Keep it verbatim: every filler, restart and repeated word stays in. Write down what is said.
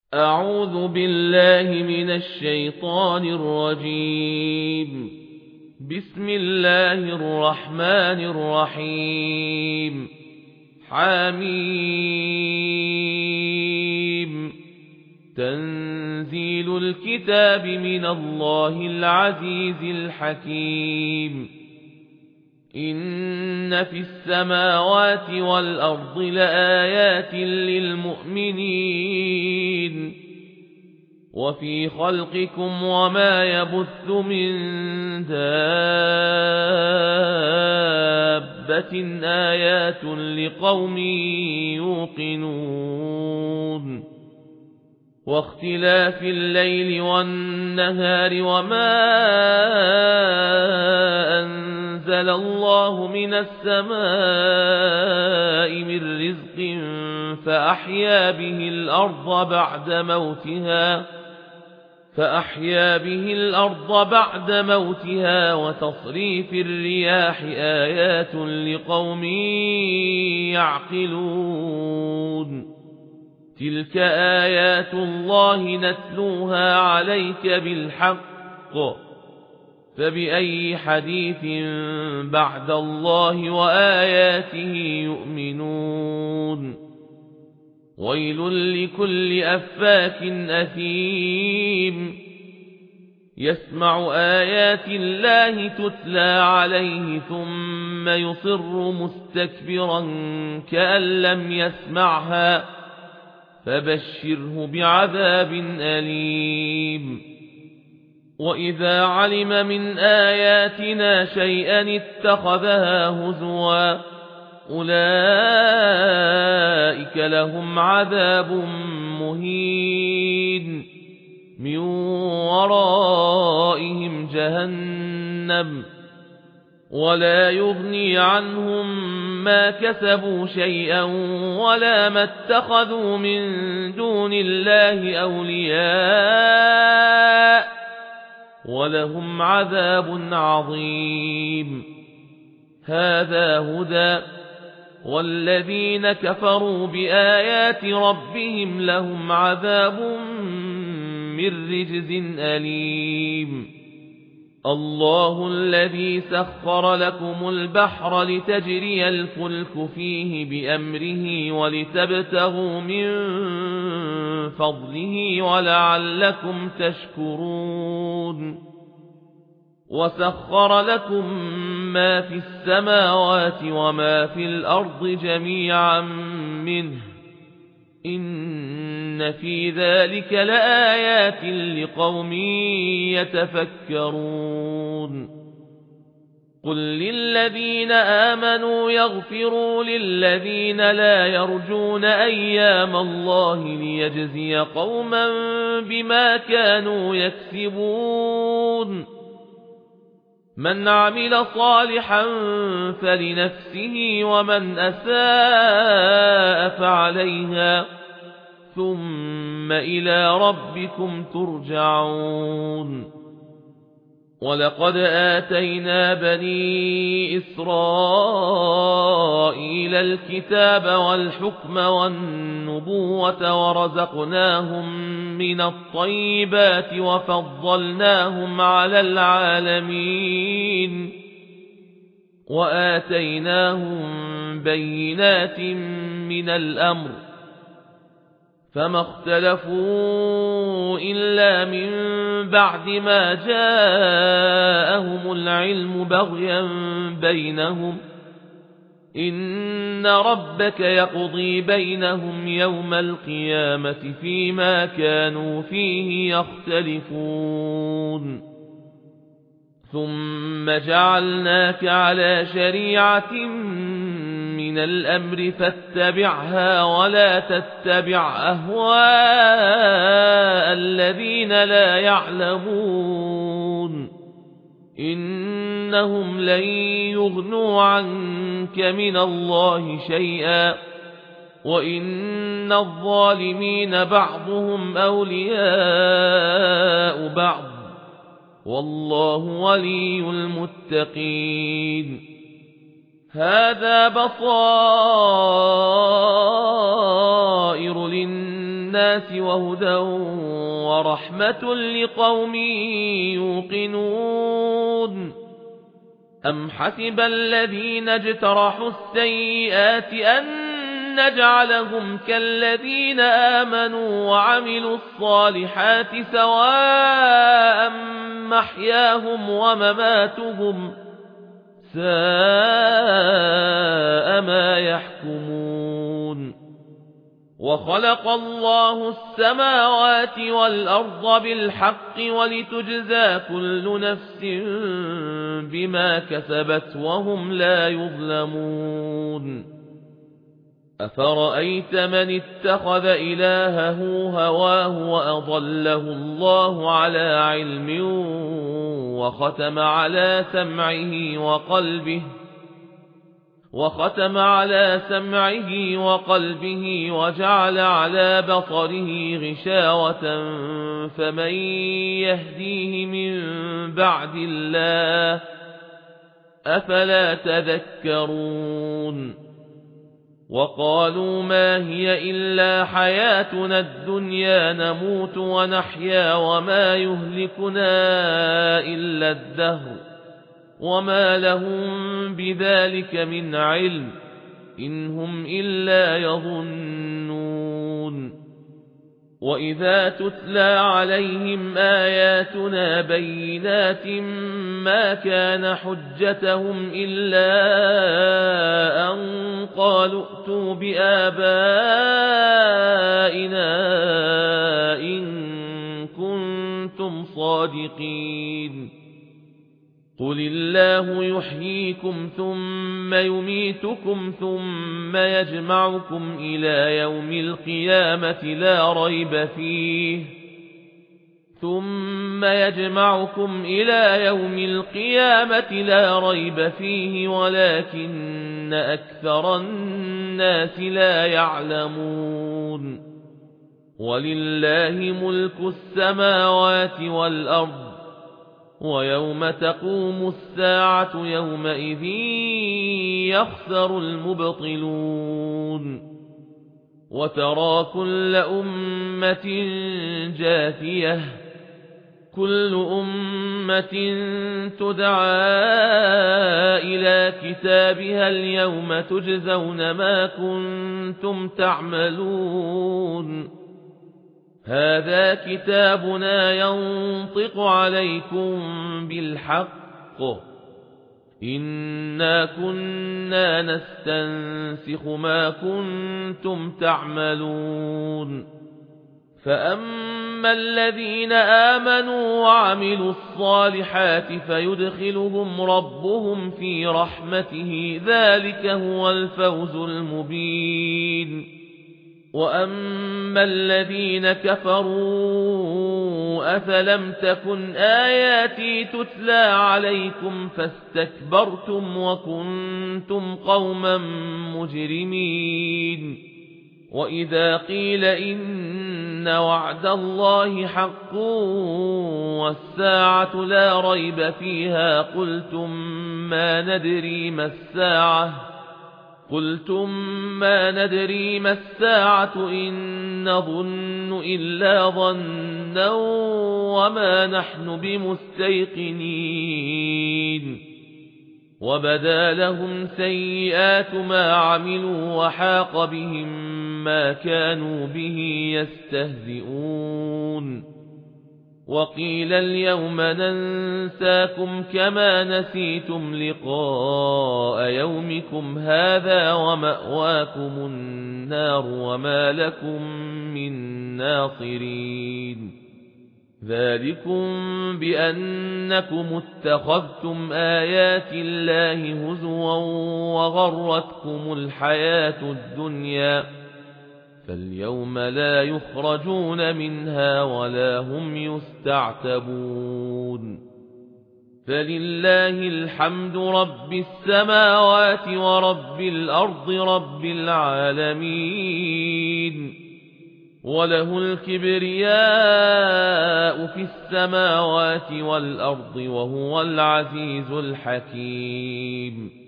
أعوذ بالله من الشيطان الرجيم. بسم الله الرحمن الرحيم. حميم. تنزيل الكتاب من الله العزيز الحكيم. إن في السماوات والأرض لآيات للمؤمنين وفي خلقكم وما يبث من دابة آيات لقوم يوقنون واختلاف الليل والنهار وما أنزل الله من السماء من رزق فأحيا به الأرض بعد موتها فأحيا به الأرض بعد موتها وتصريف الرياح آيات لقوم يعقلون تلك آيات الله نتلوها عليك بالحق فبأي حديث بعد الله وآياته يؤمنون ويل لكل أفاك أثيم يسمع آيات الله تتلى عليه ثم يصر مستكبرا كأن لم يسمعها فبشره بعذاب أليم وإذا علم من آياتنا شيئا اتخذها هزوا أولئك لهم عذاب مهين من ورائهم جهنم ولا يغني عنهم ما كسبوا شيئا ولا ما اتخذوا من دون الله أولياء ولهم عذاب عظيم هذا هدى والذين كفروا بآيات ربهم لهم عذاب من رجز أليم الله الذي سخر لكم البحر لتجري الفلك فيه بأمره ولتبتغوا من فضله ولعلكم تشكرون وسخر لكم ما في السماوات وما في الأرض جميعا منه إن في ذلك لآيات لقوم يتفكرون قل للذين آمنوا يغفروا للذين لا يرجون أيام الله ليجزي قوما بما كانوا يكسبون من عمل صالحا فلنفسه ومن أساء فعليها ثم إلى ربكم ترجعون ولقد آتينا بني إسرائيل الكتاب والحكم والنبوة ورزقناهم من الطيبات وفضلناهم على العالمين وآتيناهم بينات من الأمر فما اختلفوا إلا من بعد ما جاءهم العلم بغيا بينهم إن ربك يقضي بينهم يوم القيامة فيما كانوا فيه يختلفون ثم جعلناك على شريعة من الأمر فاتبعها ولا تتبع أهواء الذين لا يعلمون إنهم لن يغنوا عنك من الله شيئا وإن الظالمين بعضهم أولياء بعض والله ولي المتقين هذا بصائر للناس للناس وهدى ورحمة لقوم يوقنون أم حسب الذين اجترحوا السيئات أن نجعلهم كالذين آمنوا وعملوا الصالحات سواء محياهم ومماتهم ساء ما يحكمون وخلق الله السماوات والأرض بالحق ولتجزى كل نفس بما كسبت وهم لا يظلمون أفرأيت من اتخذ إلهه هواه وأضله الله على علم وختم على سمعه وقلبه وختم على سمعه وقلبه وجعل على بصره غشاوة فمن يهديه من بعد الله أفلا تذكرون وقالوا ما هي إلا حياتنا الدنيا نموت ونحيا وما يهلكنا إلا الدهر وما لهم بذلك من علم إن هم إلا يظنون وإذا تتلى عليهم آياتنا بينات ما كان حجتهم إلا أن قالوا ائتوا بآبائنا إن كنتم صادقين قل الله يحييكم ثم يميتكم ثم يجمعكم إلى يوم القيامة لا ريب فيه ثم يجمعكم إلى يوم القيامة لا ريب فيه ولكن أكثر الناس لا يعلمون ولله ملك السماوات والأرض ويوم تقوم الساعة يومئذ يخسر المبطلون وترى كل أمة جاثية كل أمة تدعى إلى كتابها اليوم تجزون ما كنتم تعملون هذا كتابنا ينطق عليكم بالحق إنا كنا نستنسخ ما كنتم تعملون فأما الذين آمنوا وعملوا الصالحات فيدخلهم ربهم في رحمته ذلك هو الفوز المبين وأما الذين كفروا أفلم تكن آياتي تتلى عليكم فاستكبرتم وكنتم قوما مجرمين وإذا قيل إن وعد الله حق والساعة لا ريب فيها قلتم ما ندري ما الساعة قلتم ما ندري ما الساعة إن نظن إلا ظنا وما نحن بمستيقنين وبدا لهم سيئات ما عملوا وحاق بهم ما كانوا به يستهزئون وقيل اليوم ننساكم كما نسيتم لقاء يومكم هذا ومأواكم النار وما لكم من ناصرين ذلكم بأنكم اتخذتم آيات الله هزوا وغرتكم الحياة الدنيا فاليوم لا يخرجون منها ولا هم يستعتبون فلله الحمد رب السماوات ورب الأرض رب العالمين وله الكبرياء في السماوات والأرض وهو العزيز الحكيم